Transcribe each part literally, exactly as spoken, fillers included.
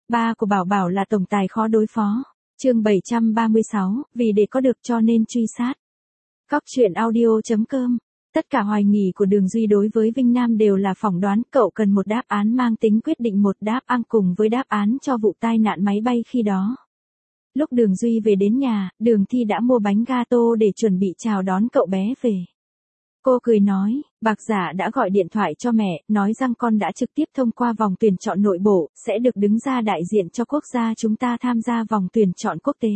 Ba của Bảo Bảo là tổng tài khó đối phó. Chương bảy trăm ba mươi sáu, vì để có được cho nên truy sát. Cóc truyện audio chấm com. Tất cả hoài nghi của Đường Duy đối với Vinh Nam đều là phỏng đoán, cậu cần một đáp án mang tính quyết định, một đáp án cùng với đáp án cho vụ tai nạn máy bay khi đó. Lúc Đường Duy về đến nhà, Đường Thi đã mua bánh gato để chuẩn bị chào đón cậu bé về. Cô cười nói, Bạc Giả đã gọi điện thoại cho mẹ, nói rằng con đã trực tiếp thông qua vòng tuyển chọn nội bộ, sẽ được đứng ra đại diện cho quốc gia chúng ta tham gia vòng tuyển chọn quốc tế.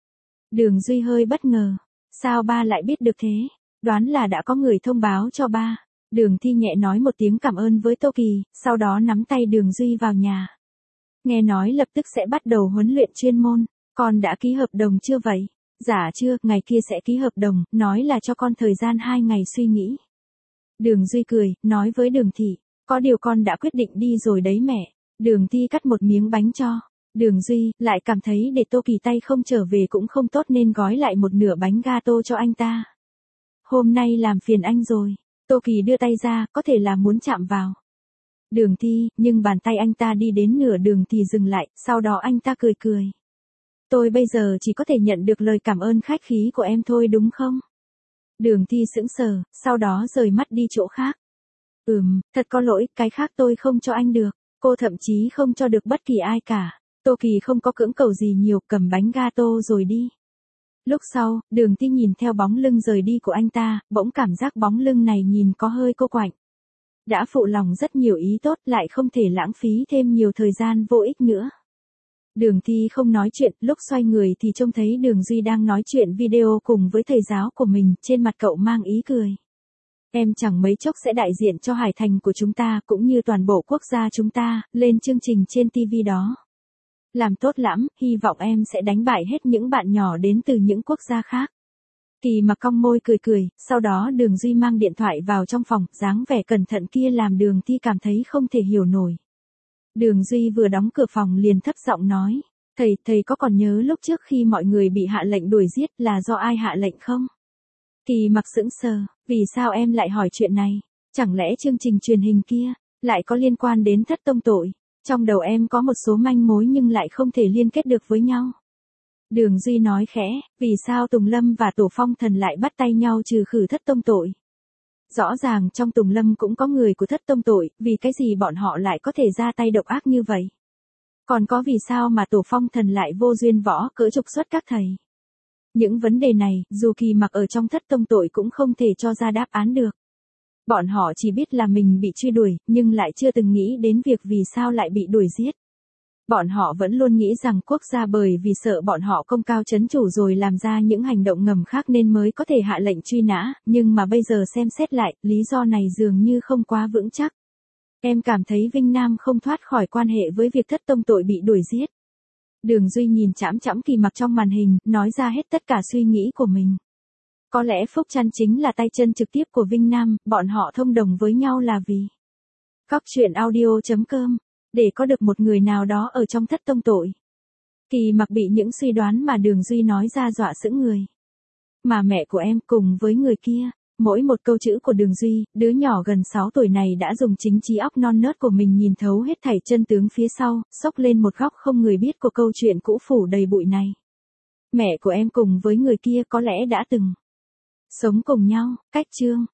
Đường Duy hơi bất ngờ. Sao ba lại biết được thế? Đoán là đã có người thông báo cho ba. Đường Thi nhẹ nói một tiếng cảm ơn với Tô Kỳ, sau đó nắm tay Đường Duy vào nhà. Nghe nói lập tức sẽ bắt đầu huấn luyện chuyên môn. Con đã ký hợp đồng chưa vậy? Dạ chưa, ngày kia sẽ ký hợp đồng, nói là cho con thời gian hai ngày suy nghĩ. Đường Duy cười, nói với Đường Thị, có điều con đã quyết định đi rồi đấy mẹ. Đường Thi cắt một miếng bánh cho. Đường Duy lại cảm thấy để Tô Kỳ tay không trở về cũng không tốt nên gói lại một nửa bánh gato cho anh ta. Hôm nay làm phiền anh rồi. Tô Kỳ đưa tay ra, có thể là muốn chạm vào Đường Thi, nhưng bàn tay anh ta đi đến nửa đường thì dừng lại, sau đó anh ta cười cười. Tôi bây giờ chỉ có thể nhận được lời cảm ơn khách khí của em thôi đúng không? Đường Thi sững sờ, sau đó rời mắt đi chỗ khác. Ừm, thật có lỗi, cái khác tôi không cho anh được. Cô thậm chí không cho được bất kỳ ai cả. Tô Kỳ không có cưỡng cầu gì nhiều, cầm bánh gato rồi đi. Lúc sau, Đường Thi nhìn theo bóng lưng rời đi của anh ta, bỗng cảm giác bóng lưng này nhìn có hơi cô quạnh. Đã phụ lòng rất nhiều ý tốt, lại không thể lãng phí thêm nhiều thời gian vô ích nữa. Đường Thi không nói chuyện, lúc xoay người thì trông thấy Đường Duy đang nói chuyện video cùng với thầy giáo của mình, trên mặt cậu mang ý cười. Em chẳng mấy chốc sẽ đại diện cho Hải Thành của chúng ta, cũng như toàn bộ quốc gia chúng ta, lên chương trình trên ti vi đó. Làm tốt lắm, hy vọng em sẽ đánh bại hết những bạn nhỏ đến từ những quốc gia khác. Kỳ Mặc cong môi cười cười, sau đó Đường Duy mang điện thoại vào trong phòng, dáng vẻ cẩn thận kia làm Đường Thi cảm thấy không thể hiểu nổi. Đường Duy vừa đóng cửa phòng liền thấp giọng nói, thầy, thầy có còn nhớ lúc trước khi mọi người bị hạ lệnh đuổi giết là do ai hạ lệnh không? Kỳ Mặc sững sờ, vì sao em lại hỏi chuyện này? Chẳng lẽ chương trình truyền hình kia lại có liên quan đến Thất Tông Tội? Trong đầu em có một số manh mối nhưng lại không thể liên kết được với nhau. Đường Duy nói khẽ, vì sao Tùng Lâm và Tổ Phong Thần lại bắt tay nhau trừ khử Thất Tông Tội? Rõ ràng trong Tùng Lâm cũng có người của Thất Tông Tội, vì cái gì bọn họ lại có thể ra tay độc ác như vậy? Còn có vì sao mà Tổ Phong Thần lại vô duyên võ cỡ trục xuất các thầy? Những vấn đề này, dù Kỳ Mặc ở trong Thất Tông Tội cũng không thể cho ra đáp án được. Bọn họ chỉ biết là mình bị truy đuổi, nhưng lại chưa từng nghĩ đến việc vì sao lại bị đuổi giết. Bọn họ vẫn luôn nghĩ rằng quốc gia bởi vì sợ bọn họ công cao chấn chủ rồi làm ra những hành động ngầm khác nên mới có thể hạ lệnh truy nã, nhưng mà bây giờ xem xét lại, lý do này dường như không quá vững chắc. Em cảm thấy Vinh Nam không thoát khỏi quan hệ với việc Thất Tông Tội bị đuổi giết. Đường Duy nhìn chằm chằm Kỳ Mặc trong màn hình, nói ra hết tất cả suy nghĩ của mình. Có lẽ Phúc Trăn chính là tay chân trực tiếp của Vinh Nam, bọn họ thông đồng với nhau là vì Cóc truyện audio chấm com, để có được một người nào đó ở trong Thất Tông Tội. Kỳ Mặc bị những suy đoán mà Đường Duy nói ra dọa sững người. Mà mẹ của em cùng với người kia, mỗi một câu chữ của Đường Duy, đứa nhỏ gần sáu tuổi này đã dùng chính trí óc non nớt của mình nhìn thấu hết thảy chân tướng phía sau, xốc lên một góc không người biết của câu chuyện cũ phủ đầy bụi này. Mẹ của em cùng với người kia có lẽ đã từng sống cùng nhau, cách chương.